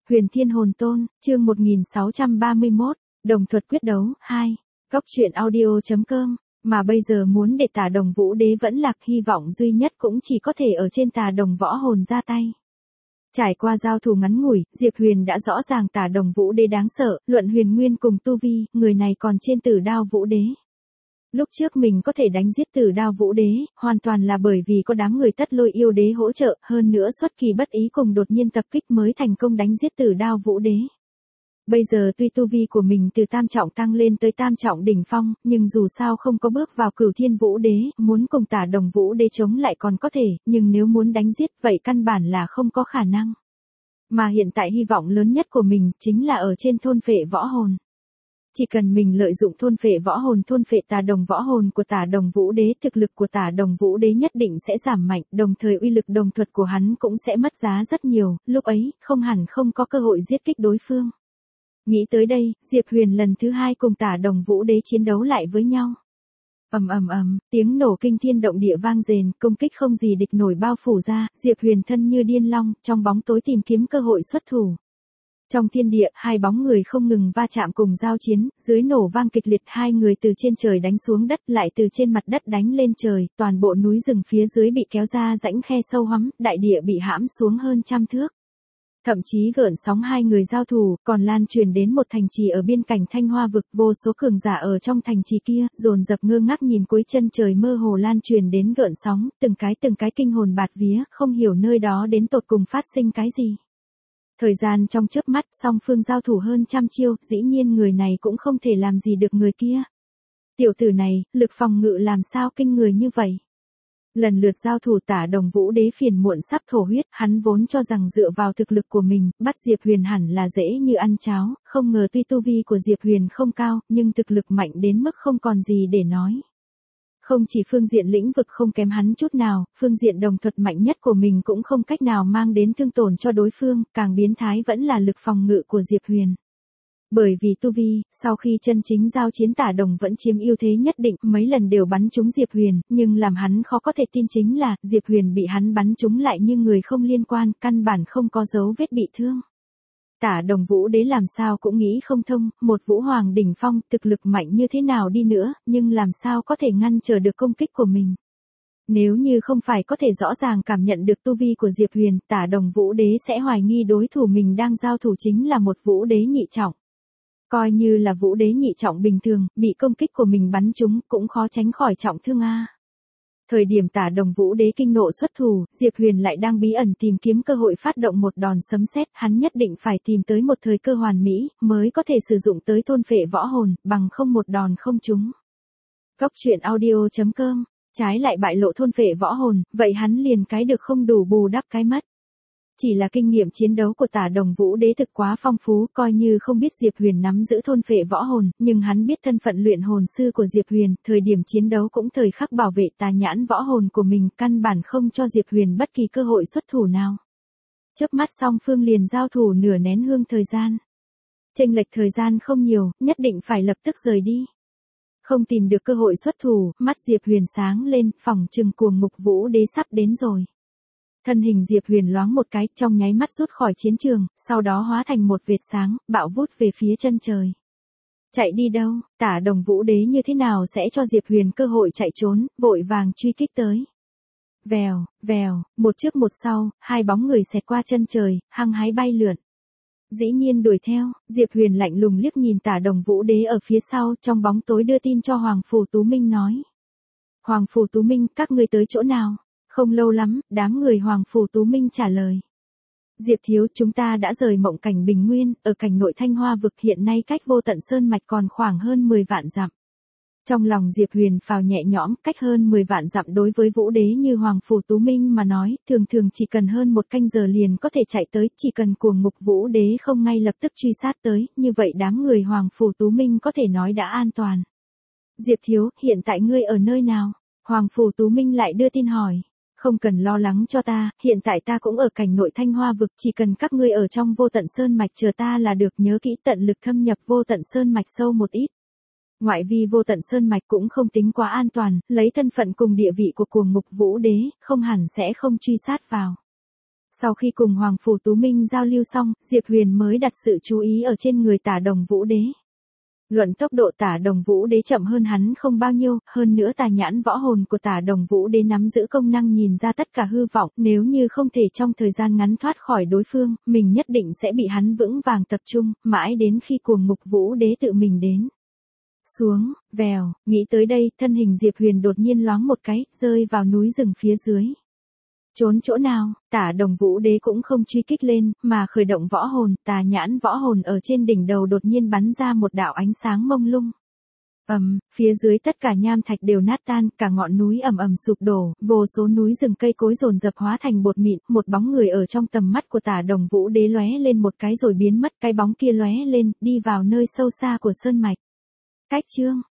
Huyền Thiên Hồn Tôn, chương 1631, Đồng Thuật Quyết Đấu, 2. Góc truyện audio.com, mà bây giờ muốn để Tả Đồng Vũ Đế vẫn lạc, hy vọng duy nhất cũng chỉ có thể ở trên Tả Đồng Võ Hồn ra tay. Trải qua giao thủ ngắn ngủi, Diệp Huyền đã rõ ràng Tả Đồng Vũ Đế đáng sợ, luận huyền nguyên cùng tu vi, người này còn trên Tử Đao Vũ Đế. Lúc trước mình có thể đánh giết Tử Đao Vũ Đế, hoàn toàn là bởi vì có đám người Tất Lôi Yêu Đế hỗ trợ, hơn nữa xuất kỳ bất ý cùng đột nhiên tập kích mới thành công đánh giết Tử Đao Vũ Đế. Bây giờ tuy tu vi của mình từ tam trọng tăng lên tới tam trọng đỉnh phong, nhưng dù sao không có bước vào Cửu Thiên Vũ Đế, muốn cùng Tả Đồng Vũ Đế chống lại còn có thể, nhưng nếu muốn đánh giết vậy căn bản là không có khả năng. Mà hiện tại hy vọng lớn nhất của mình chính là ở trên thôn phệ võ hồn. Chỉ cần mình lợi dụng thôn phệ võ hồn, thôn phệ Tả Đồng võ hồn của Tả Đồng Vũ Đế, thực lực của Tả Đồng Vũ Đế nhất định sẽ giảm mạnh, đồng thời uy lực đồng thuật của hắn cũng sẽ mất giá rất nhiều, lúc ấy, không hẳn không có cơ hội giết kích đối phương. Nghĩ tới đây, Diệp Huyền lần thứ hai cùng Tả Đồng Vũ Đế chiến đấu lại với nhau. Ầm ầm ầm, tiếng nổ kinh thiên động địa vang dền, công kích không gì địch nổi bao phủ ra, Diệp Huyền thân như điên long, trong bóng tối tìm kiếm cơ hội xuất thủ. Trong thiên địa, hai bóng người không ngừng va chạm cùng giao chiến, dưới nổ vang kịch liệt, hai người từ trên trời đánh xuống đất, lại từ trên mặt đất đánh lên trời, toàn bộ núi rừng phía dưới bị kéo ra rãnh khe sâu hoắm, đại địa bị hãm xuống hơn 100 thước. Thậm chí gợn sóng hai người giao thủ, còn lan truyền đến một thành trì ở biên cảnh Thanh Hoa vực, vô số cường giả ở trong thành trì kia, dồn dập ngơ ngác nhìn cuối chân trời mơ hồ lan truyền đến gợn sóng, từng cái kinh hồn bạt vía, không hiểu nơi đó đến tột cùng phát sinh cái gì. Thời gian trong chớp mắt, song phương giao thủ hơn 100 chiêu, dĩ nhiên người này cũng không thể làm gì được người kia. Tiểu tử này, lực phòng ngự làm sao kinh người như vậy? Lần lượt giao thủ Tả Đồng Vũ Đế phiền muộn sắp thổ huyết, hắn vốn cho rằng dựa vào thực lực của mình, bắt Diệp Huyền hẳn là dễ như ăn cháo, không ngờ tuy tu vi của Diệp Huyền không cao, nhưng thực lực mạnh đến mức không còn gì để nói. Không chỉ phương diện lĩnh vực không kém hắn chút nào, phương diện đồng thuật mạnh nhất của mình cũng không cách nào mang đến thương tổn cho đối phương, càng biến thái vẫn là lực phòng ngự của Diệp Huyền. Bởi vì tu vi, sau khi chân chính giao chiến Tả Đồng vẫn chiếm ưu thế nhất định, mấy lần đều bắn trúng Diệp Huyền, nhưng làm hắn khó có thể tin chính là, Diệp Huyền bị hắn bắn trúng lại như người không liên quan, căn bản không có dấu vết bị thương. Tả Đồng Vũ Đế làm sao cũng nghĩ không thông, một Vũ Hoàng đỉnh phong, thực lực mạnh như thế nào đi nữa, nhưng làm sao có thể ngăn trở được công kích của mình. Nếu như không phải có thể rõ ràng cảm nhận được tu vi của Diệp Huyền, Tả Đồng Vũ Đế sẽ hoài nghi đối thủ mình đang giao thủ chính là một Vũ Đế nhị trọng. Coi như là Vũ Đế nhị trọng bình thường, bị công kích của mình bắn trúng, cũng khó tránh khỏi trọng thương a. Thời điểm Tả Đồng Vũ Đế kinh nộ xuất thủ, Diệp Huyền lại đang bí ẩn tìm kiếm cơ hội phát động một đòn sấm sét, hắn nhất định phải tìm tới một thời cơ hoàn mỹ, mới có thể sử dụng tới thôn phệ võ hồn, bằng không một đòn không trúng. Góc truyện audio.com, trái lại bại lộ thôn phệ võ hồn, vậy hắn liền cái được không đủ bù đắp cái mất. Chỉ là kinh nghiệm chiến đấu của Tả Đồng Vũ Đế thực quá phong phú, coi như không biết Diệp Huyền nắm giữ thôn phệ võ hồn, nhưng hắn biết thân phận luyện hồn sư của Diệp Huyền, thời điểm chiến đấu cũng thời khắc bảo vệ tà nhãn võ hồn của mình, căn bản không cho Diệp Huyền bất kỳ cơ hội xuất thủ nào. Chớp mắt song phương liền giao thủ nửa nén hương thời gian. Chênh lệch thời gian không nhiều, nhất định phải lập tức rời đi. Không tìm được cơ hội xuất thủ, mắt Diệp Huyền sáng lên, phỏng chừng cuồng ngục Vũ Đế sắp đến rồi. Thân hình Diệp Huyền loáng một cái, trong nháy mắt rút khỏi chiến trường, sau đó hóa thành một vệt sáng, bạo vút về phía chân trời. Chạy đi đâu, Tả Đồng Vũ Đế như thế nào sẽ cho Diệp Huyền cơ hội chạy trốn, vội vàng truy kích tới. Vèo, vèo, một trước một sau, hai bóng người xẹt qua chân trời, hăng hái bay lượn. Dĩ nhiên đuổi theo, Diệp Huyền lạnh lùng liếc nhìn Tả Đồng Vũ Đế ở phía sau, trong bóng tối đưa tin cho Hoàng Phủ Tú Minh nói. Hoàng Phủ Tú Minh, các ngươi tới chỗ nào? Không lâu lắm, đám người Hoàng Phủ Tú Minh trả lời. Diệp thiếu, chúng ta đã rời Mộng Cảnh Bình Nguyên, ở cảnh nội Thanh Hoa vực, hiện nay cách Vô Tận Sơn Mạch còn khoảng hơn 10 vạn dặm. Trong lòng Diệp Huyền phào nhẹ nhõm, cách hơn 10 vạn dặm đối với Vũ Đế như Hoàng Phủ Tú Minh mà nói, thường thường chỉ cần hơn một canh giờ liền có thể chạy tới, chỉ cần cuồng ngục Vũ Đế không ngay lập tức truy sát tới, như vậy đám người Hoàng Phủ Tú Minh có thể nói đã an toàn. Diệp thiếu, hiện tại ngươi ở nơi nào? Hoàng Phủ Tú Minh lại đưa tin hỏi. Không cần lo lắng cho ta, hiện tại ta cũng ở cảnh nội Thanh Hoa vực, chỉ cần các ngươi ở trong Vô Tận Sơn Mạch chờ ta là được, nhớ kỹ tận lực thâm nhập Vô Tận Sơn Mạch sâu một ít. Ngoại vi Vô Tận Sơn Mạch cũng không tính quá an toàn, lấy thân phận cùng địa vị của cuồng ngục Vũ Đế, không hẳn sẽ không truy sát vào. Sau khi cùng Hoàng Phủ Tú Minh giao lưu xong, Diệp Huyền mới đặt sự chú ý ở trên người Tả Đồng Vũ Đế. Luận tốc độ Tả Đồng Vũ Đế chậm hơn hắn không bao nhiêu, hơn nữa tà nhãn võ hồn của Tả Đồng Vũ Đế nắm giữ công năng nhìn ra tất cả hư vọng, nếu như không thể trong thời gian ngắn thoát khỏi đối phương, mình nhất định sẽ bị hắn vững vàng tập trung, mãi đến khi Cuồng Mục Vũ Đế tự mình đến. Xuống, vèo, nghĩ tới đây, thân hình Diệp Huyền đột nhiên loáng một cái, rơi vào núi rừng phía dưới. Trốn chỗ nào, Tả Đồng Vũ Đế cũng không truy kích lên, mà khởi động võ hồn, tà nhãn võ hồn ở trên đỉnh đầu đột nhiên bắn ra một đạo ánh sáng mông lung. Phía dưới tất cả nham thạch đều nát tan, cả ngọn núi ầm ầm sụp đổ, vô số núi rừng cây cối dồn dập hóa thành bột mịn, một bóng người ở trong tầm mắt của Tả Đồng Vũ Đế lóe lên một cái rồi biến mất, cái bóng kia lóe lên, đi vào nơi sâu xa của sơn mạch. Cách chương